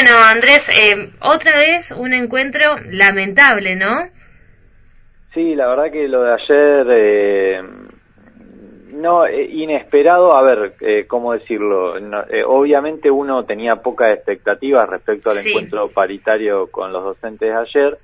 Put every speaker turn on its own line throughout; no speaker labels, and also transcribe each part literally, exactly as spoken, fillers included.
bueno, Andrés, eh, otra vez un encuentro lamentable, ¿no?
Sí, la verdad que lo de ayer, eh, no, eh, inesperado, a ver, eh, ¿cómo decirlo? No, eh, obviamente uno tenía pocas expectativas respecto al
Sí.
encuentro paritario con los docentes ayer,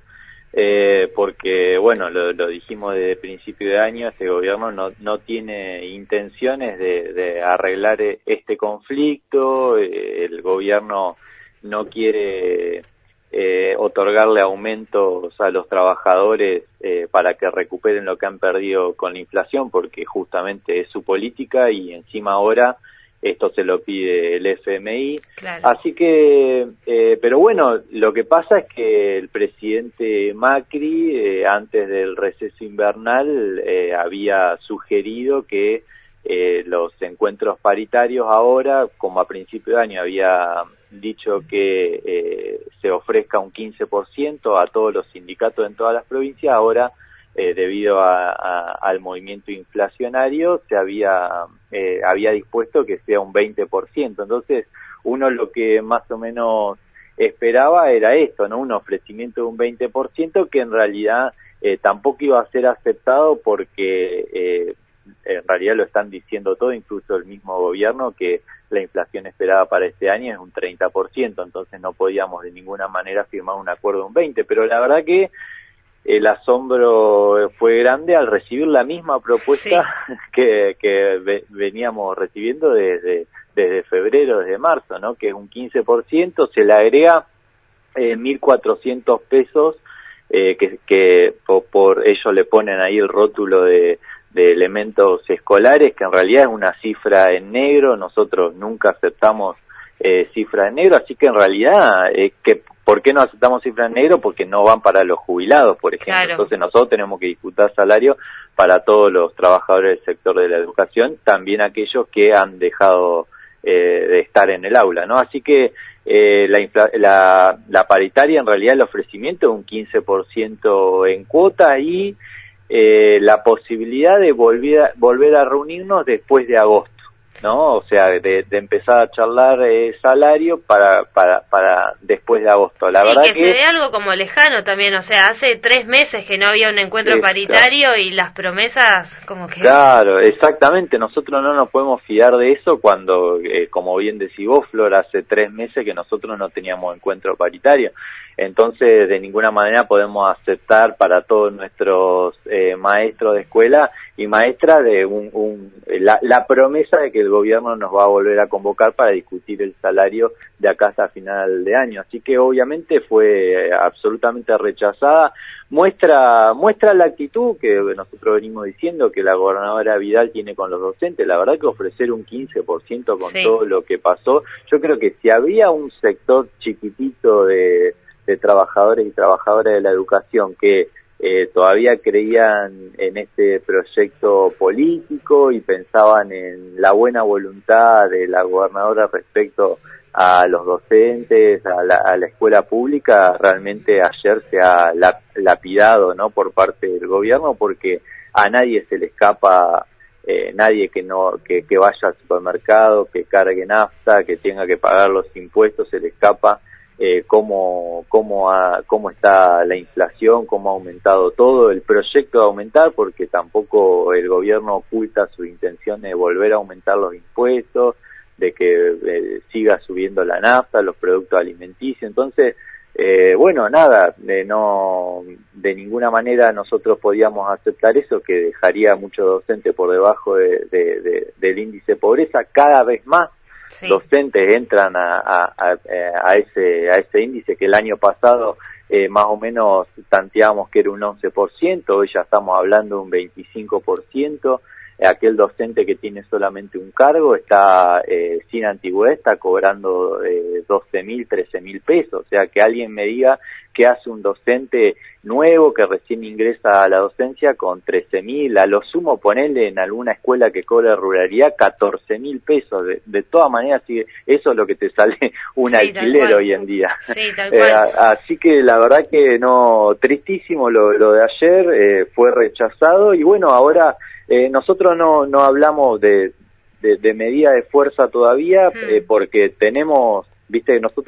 eh, porque, bueno, lo, lo dijimos desde principio de año, este gobierno no, no tiene intenciones de, de arreglar este conflicto, eh, el gobierno no quiere eh, otorgarle aumentos a los trabajadores eh, para que recuperen lo que han perdido con la inflación, porque justamente es su política y encima ahora esto se lo pide el F M I.
Claro.
Así que, eh, pero bueno, lo que pasa es que el presidente Macri, eh, antes del receso invernal, eh, había sugerido que eh, los encuentros paritarios ahora, como a principio de año había dicho que eh, se ofrezca un quince por ciento a todos los sindicatos en todas las provincias, ahora eh, debido a, a, al movimiento inflacionario se había eh, había dispuesto que sea un veinte por ciento. Entonces uno lo que más o menos esperaba era esto, ¿no? Un ofrecimiento de un veinte por ciento que en realidad eh, tampoco iba a ser aceptado porque eh, en realidad lo están diciendo todo, incluso el mismo gobierno, que la inflación esperada para este año es un treinta por ciento, entonces no podíamos de ninguna manera firmar un acuerdo de un veinte por ciento, pero la verdad que el asombro fue grande al recibir la misma propuesta sí. que, que ve, veníamos recibiendo desde, desde febrero, desde marzo, ¿no? Que es un quince por ciento, se le agrega eh, mil cuatrocientos pesos, eh, que, que por, por ellos le ponen ahí el rótulo de de elementos escolares, que en realidad es una cifra en negro. Nosotros nunca aceptamos eh, cifra en negro, así que en realidad, eh, que, ¿por qué no aceptamos cifra en negro? Porque no van para los jubilados, por ejemplo. Claro. Entonces nosotros tenemos que disputar salario para todos los trabajadores del sector de la educación, también aquellos que han dejado eh, de estar en el aula, ¿no? Así que eh, la, infla, la, la paritaria, en realidad el ofrecimiento es un quince por ciento en cuota y Eh, la posibilidad de volver a, volver a reunirnos después de agosto, ¿no? O sea, de, de empezar a charlar eh, salario para para para después de agosto. La
sí,
verdad
que,
que
se ve algo como lejano también, o sea, hace tres meses que no había un encuentro
sí,
paritario
claro.
Y las promesas como que...
Claro, exactamente, nosotros no nos podemos fiar de eso cuando, eh, como bien decís vos, Flor, hace tres meses que nosotros no teníamos encuentro paritario. Entonces, de ninguna manera podemos aceptar para todos nuestros eh, maestros de escuela y maestras de un, un, la, la promesa de que el gobierno nos va a volver a convocar para discutir el salario de acá hasta final de año. Así que obviamente fue absolutamente rechazada. Muestra muestra la actitud que nosotros venimos diciendo que la gobernadora Vidal tiene con los docentes. La verdad que ofrecer un quince por ciento con sí. todo lo que pasó, yo creo que si había un sector chiquitito de de trabajadores y trabajadoras de la educación que eh, todavía creían en este proyecto político y pensaban en la buena voluntad de la gobernadora respecto a los docentes, a la, a la escuela pública, realmente ayer se ha lapidado, ¿no?, por parte del gobierno, porque a nadie se le escapa, eh, nadie que no que, que vaya al supermercado, que cargue nafta, que tenga que pagar los impuestos, se le escapa Eh, cómo, cómo, ha, cómo está la inflación, cómo ha aumentado todo, el proyecto de aumentar, porque tampoco el gobierno oculta su intención de volver a aumentar los impuestos, de que eh, siga subiendo la nafta, los productos alimenticios. Entonces, eh, bueno, nada, de, no, de ninguna manera nosotros podíamos aceptar eso, que dejaría a muchos docentes por debajo de, de, de, del índice de pobreza. Cada vez más sí. docentes entran a, a, a, a ese a ese índice que el año pasado eh, más o menos tanteábamos que era un once por ciento, hoy ya estamos hablando de un veinticinco por ciento. Aquel docente que tiene solamente un cargo está eh, sin antigüedad, está cobrando eh, doce mil, trece mil pesos. O sea, que alguien me diga qué hace un docente nuevo que recién ingresa a la docencia con trece mil, a lo sumo ponerle en alguna escuela que cobra ruralidad catorce mil pesos. De, de todas maneras, sí, eso es lo que te sale un sí, alquiler hoy en día.
Sí, tal cual.
Eh, así que la verdad que no, tristísimo lo, lo de ayer, eh, fue rechazado y bueno, ahora... Eh, nosotros no, no hablamos de, de, de medida de fuerza todavía, mm. eh, porque tenemos, viste, nosotros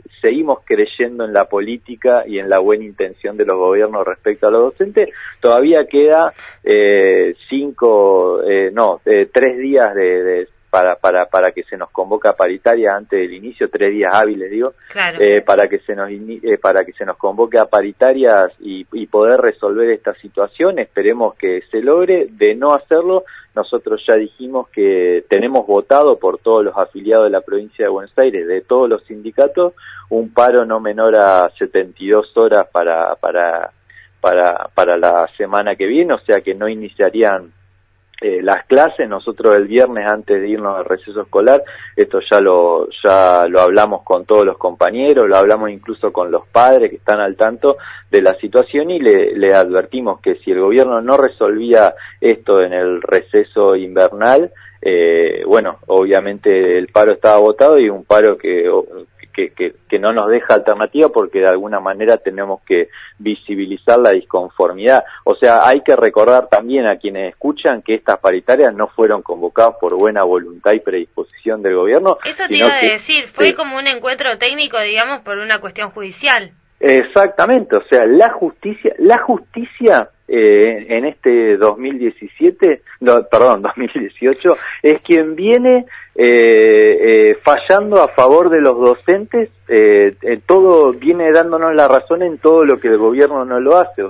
seguimos creyendo en la política y en la buena intención de los gobiernos respecto a los docentes. Todavía queda eh, cinco, eh, no, eh, tres días de, de para para para que se nos convoque a paritaria antes del inicio, tres días hábiles digo,
claro.
eh, para que se nos eh, para que se nos convoque a paritarias y, y poder resolver esta situación. Esperemos que se logre. De no hacerlo, nosotros ya dijimos que tenemos votado por todos los afiliados de la provincia de Buenos Aires, de todos los sindicatos, un paro no menor a setenta y dos horas para para para para la semana que viene, o sea que no iniciarían Eh, las clases. Nosotros el viernes antes de irnos al receso escolar, esto ya lo ya lo hablamos con todos los compañeros, lo hablamos incluso con los padres que están al tanto de la situación y le, le advertimos que si el gobierno no resolvía esto en el receso invernal, eh, bueno, obviamente el paro estaba votado y un paro que Que, que, que no nos deja alternativa porque de alguna manera tenemos que visibilizar la disconformidad. O sea, hay que recordar también a quienes escuchan que estas paritarias no fueron convocadas por buena voluntad y predisposición del gobierno.
Eso te iba a decir, fue sí. como un encuentro técnico, digamos, por una cuestión judicial.
Exactamente, o sea, la justicia, la justicia eh, en este dos mil diecisiete, no, perdón, dos mil dieciocho, es quien viene eh, eh, fallando a favor de los docentes, eh, eh, todo viene dándonos la razón en todo lo que el gobierno no lo hace.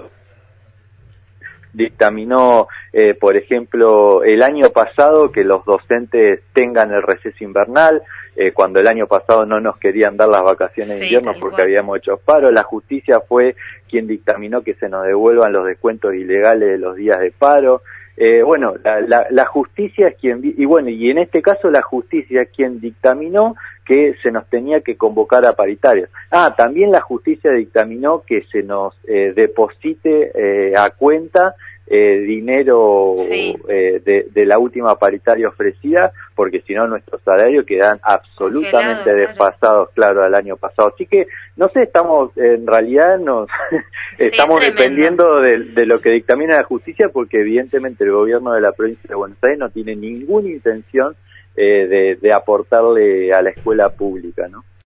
Dictaminó, eh, por ejemplo, el año pasado que los docentes tengan el receso invernal, eh, cuando el año pasado no nos querían dar las vacaciones
sí,
de invierno porque habíamos hecho paro. La justicia fue quien dictaminó que se nos devuelvan los descuentos ilegales de los días de paro. Eh, bueno, la, la, la justicia es quien, y bueno, y en este caso la justicia es quien dictaminó que se nos tenía que convocar a paritarios. Ah, también la justicia dictaminó que se nos eh, deposite eh, a cuenta eh, dinero sí. eh, de, de la última paritaria ofrecida, porque si no nuestros salarios quedan absolutamente Congelado, desfasados, claro. claro, al año pasado. Así que, no sé, estamos, en realidad nos estamos sí, dependiendo de, de lo que dictamina la justicia, porque evidentemente el gobierno de la provincia de Buenos Aires no tiene ninguna intención eh, de, de aportarle a la escuela pública, ¿no?